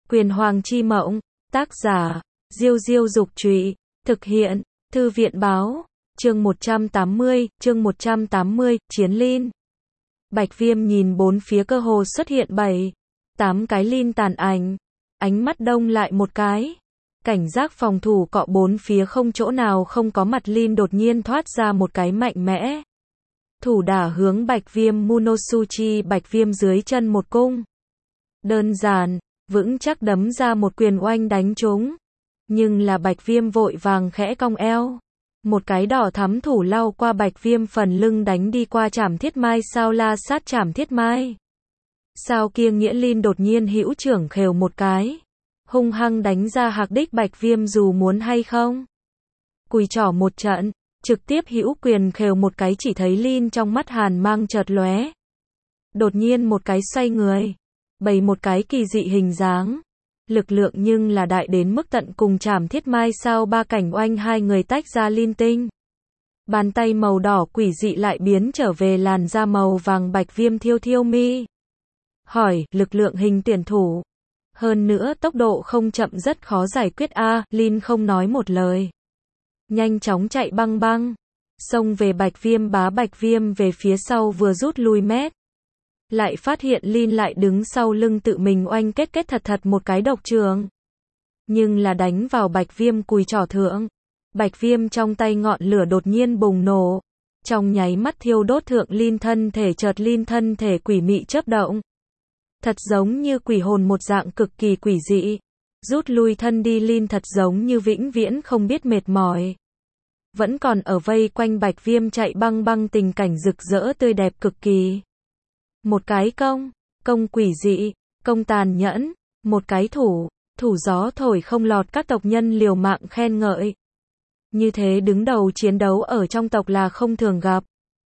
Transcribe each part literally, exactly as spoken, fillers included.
Quyền Hoàng chi mộng, tác giả, Diêu Diêu Dục Trụy, thực hiện, Thư viện Báo, chương một trăm tám mươi, chương một trăm tám mươi, Chiến Lin. Bạch Viêm nhìn bốn phía cơ hồ xuất hiện bảy, tám cái Lin tàn ảnh, ánh mắt đông lại một cái. Cảnh giác phòng thủ cọ bốn phía không chỗ nào không có mặt Lin đột nhiên thoát ra một cái mạnh mẽ. Thủ đả hướng Bạch Viêm Munosuchi, Bạch Viêm dưới chân một cung. Đơn giản, vững chắc đấm ra một quyền oanh đánh trúng. Nhưng là Bạch Viêm vội vàng khẽ cong eo. Một cái đỏ thắm thủ lau qua Bạch Viêm phần lưng đánh đi qua Trảm Thiết Mai sao la sát Trảm Thiết Mai. Sao kia nghĩa Lin đột nhiên hữu trưởng khều một cái. Hung hăng đánh ra hạc đích Bạch Viêm dù muốn hay không. Cùi trỏ một trận, trực tiếp hữu quyền khều một cái chỉ thấy Lin trong mắt hàn mang chợt lóe. Đột nhiên một cái xoay người. Bày một cái kỳ dị hình dáng. Lực lượng nhưng là đại đến mức tận cùng Trảm Thiết Mai sao ba cảnh oanh hai người tách ra linh tinh. Bàn tay màu đỏ quỷ dị lại biến trở về làn da màu vàng Bạch Viêm thiêu thiêu mi. Hỏi, lực lượng hình tuyển thủ. Hơn nữa tốc độ không chậm rất khó giải quyết a à, Lin không nói một lời. Nhanh chóng chạy băng băng. Xông về Bạch Viêm bá Bạch Viêm về phía sau vừa rút lui mét. Lại phát hiện Lin lại đứng sau lưng tự mình oanh kết kết thật thật một cái độc trường. Nhưng là đánh vào Bạch Viêm cùi trỏ thượng. Bạch Viêm trong tay ngọn lửa đột nhiên bùng nổ. Trong nháy mắt thiêu đốt thượng Lin thân thể chợt Lin thân thể quỷ mị chớp động. Thật giống như quỷ hồn một dạng cực kỳ quỷ dị. Rút lui thân đi Lin thật giống như vĩnh viễn không biết mệt mỏi. Vẫn còn ở vây quanh Bạch Viêm chạy băng băng tình cảnh rực rỡ tươi đẹp cực kỳ. Một cái công, công quỷ dị, công tàn nhẫn, một cái thủ, thủ gió thổi không lọt các tộc nhân liều mạng khen ngợi. Như thế đứng đầu chiến đấu ở trong tộc là không thường gặp.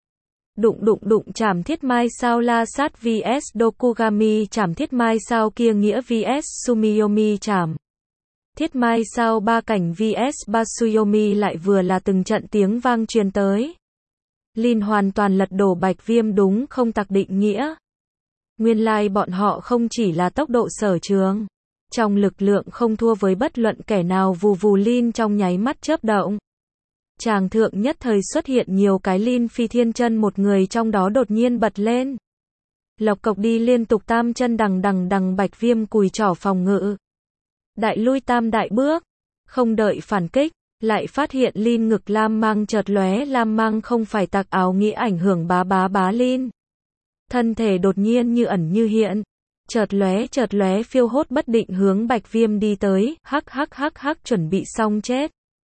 Đụng đụng đụng Trảm Thiết Mai sao la sát vs Dokugami Trảm Thiết Mai sao kia nghĩa vs Sumiyomi Trảm Thiết Mai sao ba cảnh vs Basuyomi lại vừa là từng trận tiếng vang truyền tới. Lin hoàn toàn lật đổ Bạch Viêm đúng không tặc định nghĩa. Nguyên lai bọn họ không chỉ là tốc độ sở trường. Trong lực lượng không thua với bất luận kẻ nào vù vù Lin trong nháy mắt chớp động. Tràng thượng nhất thời xuất hiện nhiều cái Lin phi thiên chân một người trong đó đột nhiên bật lên. Lộc cộc đi liên tục tam chân đằng đằng đằng Bạch Viêm cùi trỏ phòng ngự. Đại lui tam đại bước. Không đợi phản kích. Lại phát hiện Lin ngực lam mang chợt lóe lam mang không phải tạc áo nghĩa ảnh hưởng bá bá bá Lin. Thân thể đột nhiên như ẩn như hiện. Chợt lóe chợt lóe phiêu hốt bất định hướng Bạch Viêm đi tới, hắc hắc hắc hắc chuẩn bị xong chết.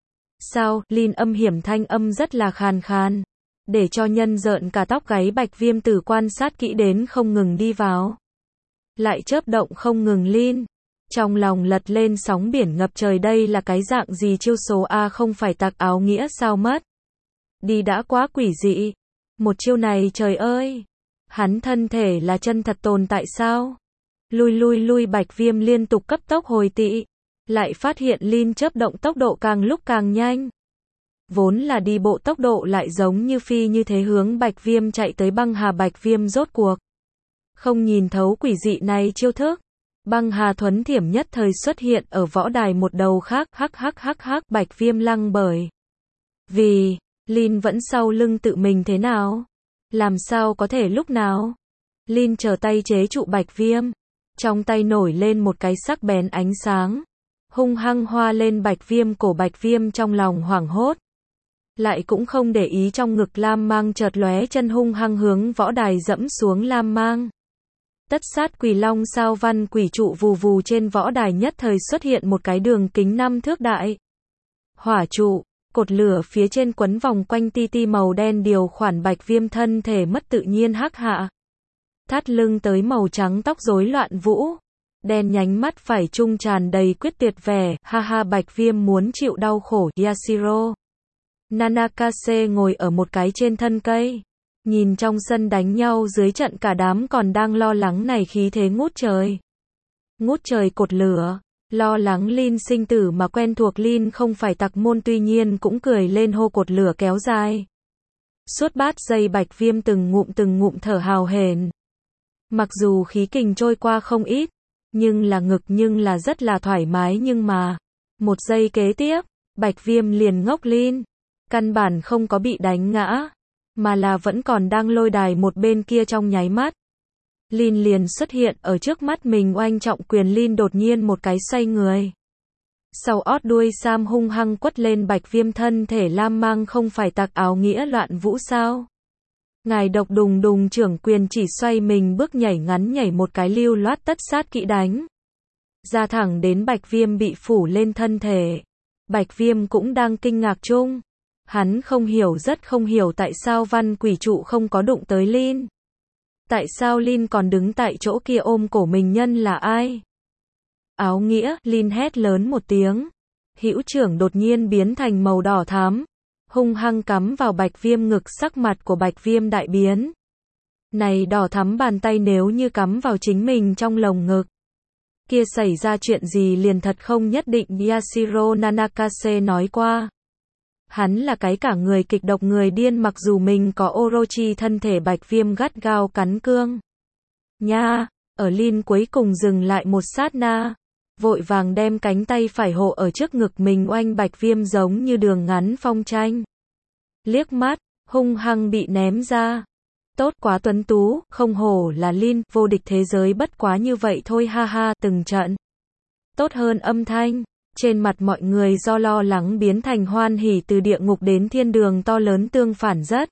Sao, Lin âm hiểm thanh âm rất là khàn khàn. Để cho nhân rợn cả tóc gáy Bạch Viêm từ quan sát kỹ đến không ngừng đi vào. Lại chớp động không ngừng Lin. Trong lòng lật lên sóng biển ngập trời đây là cái dạng gì chiêu số A không phải tạc áo nghĩa sao mất. Đi đã quá quỷ dị. Một chiêu này trời ơi. Hắn thân thể là chân thật tồn tại sao? Lui lui lui Bạch Viêm liên tục cấp tốc hồi tị. Lại phát hiện Lin chớp động tốc độ càng lúc càng nhanh. Vốn là đi bộ tốc độ lại giống như phi như thế hướng Bạch Viêm chạy tới băng hà Bạch Viêm rốt cuộc. Không nhìn thấu quỷ dị này chiêu thức. Băng hà thuấn thiểm nhất thời xuất hiện ở võ đài một đầu khác hắc hắc hắc hắc Bạch Viêm lăng bởi. Vì, Lin vẫn sau lưng tự mình thế nào? Làm sao có thể lúc nào? Lin trở tay chế trụ Bạch Viêm. Trong tay nổi lên một cái sắc bén ánh sáng. Hung hăng hoa lên Bạch Viêm cổ Bạch Viêm trong lòng hoảng hốt. Lại cũng không để ý trong ngực lam mang chợt lóe chân hung hăng hướng võ đài dẫm xuống lam mang. Tất sát quỷ long sao văn quỷ trụ vù vù trên võ đài nhất thời xuất hiện một cái đường kính năm thước đại. Hỏa trụ, cột lửa phía trên quấn vòng quanh ti ti màu đen điều khoản Bạch Viêm thân thể mất tự nhiên hắc hạ. Thắt lưng tới màu trắng tóc rối loạn vũ. Đen nhánh mắt phải trung tràn đầy quyết tuyệt vẻ, ha ha Bạch Viêm muốn chịu đau khổ, Yashiro. Nanakase ngồi ở một cái trên thân cây. Nhìn trong sân đánh nhau dưới trận cả đám còn đang lo lắng này khí thế ngút trời. Ngút trời cột lửa, lo lắng Lin sinh tử mà quen thuộc Lin không phải tặc môn tuy nhiên cũng cười lên hô cột lửa kéo dài. Suốt bát giây Bạch Viêm từng ngụm từng ngụm thở hào hển. Mặc dù khí kình trôi qua không ít, Nhưng là ngực nhưng là rất là thoải mái nhưng mà, một giây kế tiếp, Bạch Viêm liền ngốc Lin. Căn bản không có bị đánh ngã, mà là vẫn còn đang lôi đài một bên kia trong nháy mắt. Lin liền xuất hiện ở trước mắt mình oanh trọng quyền Lin đột nhiên một cái xoay người. Sau ót đuôi Sam hung hăng quất lên Bạch Viêm thân thể lam mang không phải tặc áo nghĩa loạn vũ sao. Ngài độc đùng đùng trưởng quyền chỉ xoay mình bước nhảy ngắn nhảy một cái lưu loát tất sát kỹ đánh. Ra thẳng đến Bạch Viêm bị phủ lên thân thể. Bạch Viêm cũng đang kinh ngạc chung. Hắn không hiểu rất không hiểu tại sao văn quỷ trụ không có đụng tới Lin. Tại sao Lin còn đứng tại chỗ kia ôm cổ mình nhân là ai? Áo nghĩa, Lin hét lớn một tiếng. Hữu trưởng đột nhiên biến thành màu đỏ thắm. Hung hăng cắm vào Bạch Viêm ngực sắc mặt của Bạch Viêm đại biến. Này đỏ thắm bàn tay nếu như cắm vào chính mình trong lồng ngực. Kia xảy ra chuyện gì liền thật không nhất định Yashiro Nanakase nói qua. Hắn là cái cả người kịch độc người điên mặc dù mình có Orochi thân thể Bạch Viêm gắt gao cắn cương. Nha, ở Lin cuối cùng dừng lại một sát na. Vội vàng đem cánh tay phải hộ ở trước ngực mình oanh Bạch Viêm giống như đường ngắn phong tranh. Liếc mắt, hung hăng bị ném ra. Tốt quá tuấn tú, không hổ là Lin, vô địch thế giới bất quá như vậy thôi ha ha, từng trận. Tốt hơn âm thanh, trên mặt mọi người do lo lắng biến thành hoan hỉ từ địa ngục đến thiên đường to lớn tương phản rất.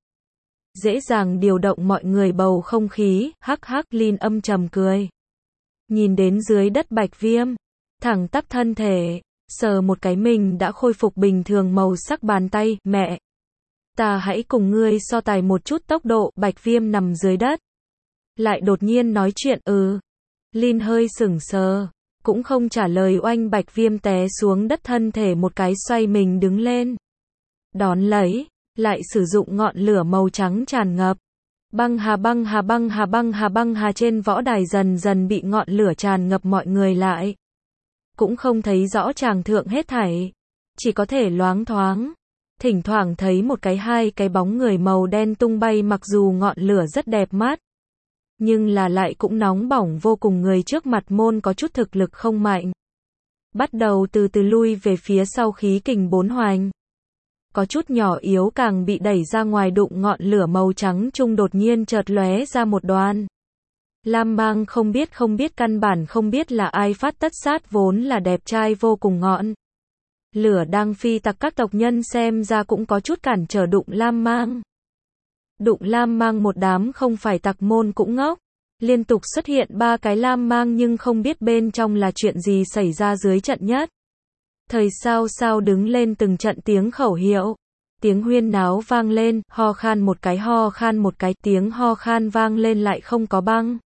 Dễ dàng điều động mọi người bầu không khí, hắc hắc Lin âm trầm cười. Nhìn đến dưới đất Bạch Viêm, thẳng tắp thân thể, sờ một cái mình đã khôi phục bình thường màu sắc bàn tay, mẹ. Ta hãy cùng ngươi so tài một chút tốc độ, Bạch Viêm nằm dưới đất. Lại đột nhiên nói chuyện, ừ. Lin hơi sửng sờ, cũng không trả lời oanh Bạch Viêm té xuống đất thân thể một cái xoay mình đứng lên. Đón lấy, lại sử dụng ngọn lửa màu trắng tràn ngập. Băng hà băng hà băng hà băng hà băng hà trên võ đài dần dần bị ngọn lửa tràn ngập mọi người lại. Cũng không thấy rõ tràng thượng hết thảy. Chỉ có thể loáng thoáng. Thỉnh thoảng thấy một cái hai cái bóng người màu đen tung bay mặc dù ngọn lửa rất đẹp mắt. Nhưng là lại cũng nóng bỏng vô cùng người trước mặt môn có chút thực lực không mạnh. Bắt đầu từ từ lui về phía sau khí kình bốn hoành. Có chút nhỏ yếu càng bị đẩy ra ngoài đụng ngọn lửa màu trắng trung đột nhiên chợt lóe ra một đoàn. Lam mang không biết không biết căn bản không biết là ai phát tất sát vốn là đẹp trai vô cùng ngọn. Lửa đang phi tặc các tộc nhân xem ra cũng có chút cản trở đụng Lam mang. Đụng Lam mang một đám không phải tặc môn cũng ngốc. Liên tục xuất hiện ba cái Lam mang nhưng không biết bên trong là chuyện gì xảy ra dưới trận nhất. Thời sao sao đứng lên từng trận tiếng khẩu hiệu. Tiếng huyên náo vang lên, ho khan một cái ho khan một cái tiếng ho khan vang lên lại không có băng.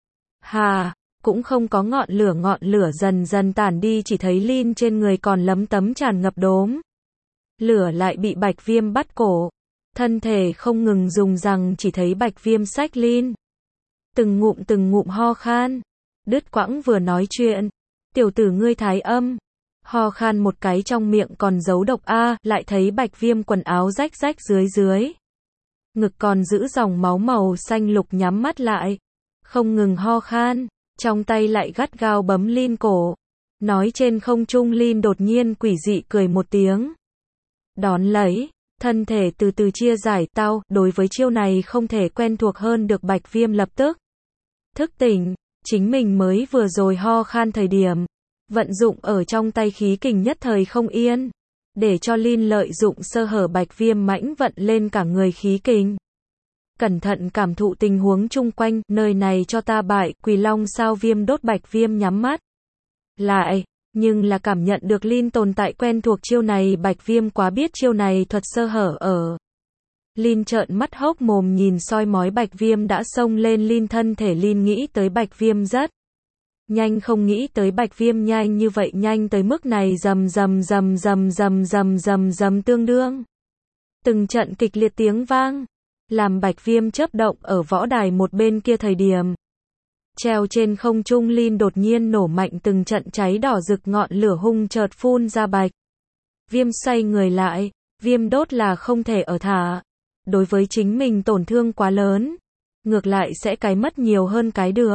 Hà, cũng không có ngọn lửa ngọn lửa dần dần tản đi chỉ thấy Lin trên người còn lấm tấm tràn ngập đốm. Lửa lại bị Bạch Viêm bắt cổ. Thân thể không ngừng dùng rằng chỉ thấy Bạch Viêm xách Lin. Từng ngụm từng ngụm ho khan. Đứt quãng vừa nói chuyện. Tiểu tử ngươi thái âm. Ho khan một cái trong miệng còn giấu độc a, lại thấy Bạch Viêm quần áo rách rách dưới dưới. Ngực còn giữ dòng máu màu xanh lục nhắm mắt lại. Không ngừng ho khan. Trong tay lại gắt gao bấm Lin cổ. Nói trên không trung Lin đột nhiên quỷ dị cười một tiếng. Đón lấy. Thân thể từ từ chia giải tao, đối với chiêu này không thể quen thuộc hơn được Bạch Viêm lập tức. Thức tỉnh, chính mình mới vừa rồi ho khan thời điểm. Vận dụng ở trong tay khí kình nhất thời không yên. Để cho Lin lợi dụng sơ hở Bạch Viêm mãnh vận lên cả người khí kình. Cẩn thận cảm thụ tình huống chung quanh, nơi này cho ta bại, Quỳ Long sao Viêm đốt Bạch Viêm nhắm mắt. Lại, nhưng là cảm nhận được Lin tồn tại quen thuộc chiêu này Bạch Viêm quá biết chiêu này thuật sơ hở ở. Lin trợn mắt hốc mồm nhìn soi mói Bạch Viêm đã xông lên Lin thân thể Lin nghĩ tới Bạch Viêm rất nhanh không nghĩ tới Bạch Viêm nhanh như vậy nhanh tới mức này rầm rầm rầm rầm rầm rầm rầm rầm tương đương. Từng trận kịch liệt tiếng vang, làm Bạch Viêm chớp động ở võ đài một bên kia thời điểm. Treo trên không trung Lin đột nhiên nổ mạnh từng trận cháy đỏ rực ngọn lửa hung chợt phun ra Bạch Viêm xoay người lại, Viêm đốt là không thể ở thả. Đối với chính mình tổn thương quá lớn, ngược lại sẽ cái mất nhiều hơn cái được.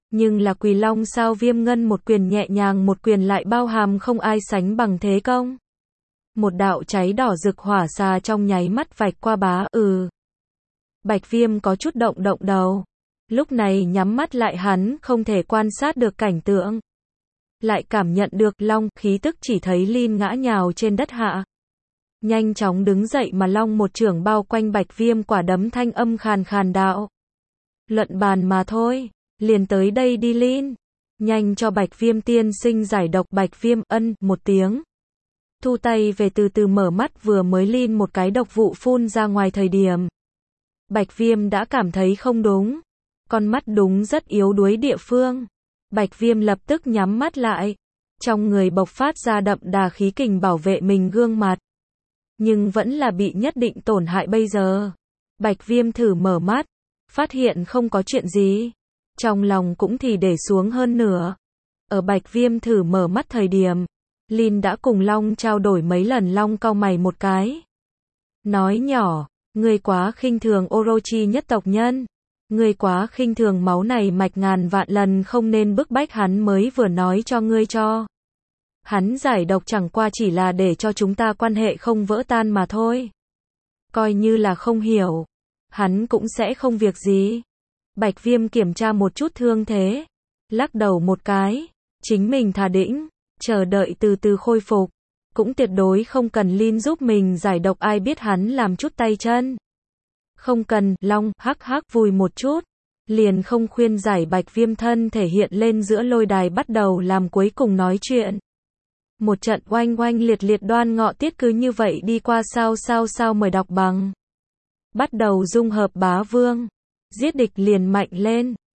Nhưng là Quỳ Long sao Viêm Ngân một quyền nhẹ nhàng một quyền lại bao hàm không ai sánh bằng thế công. Một đạo cháy đỏ rực hỏa xà trong nháy mắt vạch qua bá ừ. Bạch Viêm có chút động động đầu. Lúc này nhắm mắt lại hắn không thể quan sát được cảnh tượng. Lại cảm nhận được long khí tức chỉ thấy Lin ngã nhào trên đất hạ. Nhanh chóng đứng dậy mà long một chưởng bao quanh Bạch Viêm quả đấm thanh âm khàn khàn đạo. Luận bàn mà thôi, liền tới đây đi Lin. Nhanh cho Bạch Viêm tiên sinh giải độc. Bạch Viêm ân một tiếng. Thu tay về từ từ mở mắt vừa mới Lin một cái độc vụ phun ra ngoài thời điểm. Bạch Viêm đã cảm thấy không đúng. Con mắt đúng rất yếu đuối địa phương. Bạch Viêm lập tức nhắm mắt lại. Trong người bộc phát ra đậm đà khí kình bảo vệ mình gương mặt. Nhưng vẫn là bị nhất định tổn hại bây giờ. Bạch Viêm thử mở mắt. Phát hiện không có chuyện gì. Trong lòng cũng thì để xuống hơn nữa. Ở Bạch Viêm thử mở mắt thời điểm. Lin đã cùng Long trao đổi mấy lần. Long cau mày một cái. Nói nhỏ. Ngươi quá khinh thường Orochi nhất tộc nhân. Ngươi quá khinh thường máu này mạch ngàn vạn lần không nên bức bách hắn mới vừa nói cho ngươi cho. Hắn giải độc chẳng qua chỉ là để cho chúng ta quan hệ không vỡ tan mà thôi. Coi như là không hiểu. Hắn cũng sẽ không việc gì. Bạch Viêm kiểm tra một chút thương thế. Lắc đầu một cái. Chính mình thà đĩnh. Chờ đợi từ từ khôi phục. Cũng tuyệt đối không cần Lin giúp mình giải độc ai biết hắn làm chút tay chân. Không cần, Long, hắc hắc vui một chút. Liền không khuyên giải. Bạch Viêm thân thể hiện lên giữa lôi đài bắt đầu làm cuối cùng nói chuyện. Một trận oanh oanh liệt liệt đoan ngọ tiết cứ như vậy đi qua sao sao sao mời đọc bằng. Bắt đầu dung hợp bá vương. Giết địch liền mạnh lên.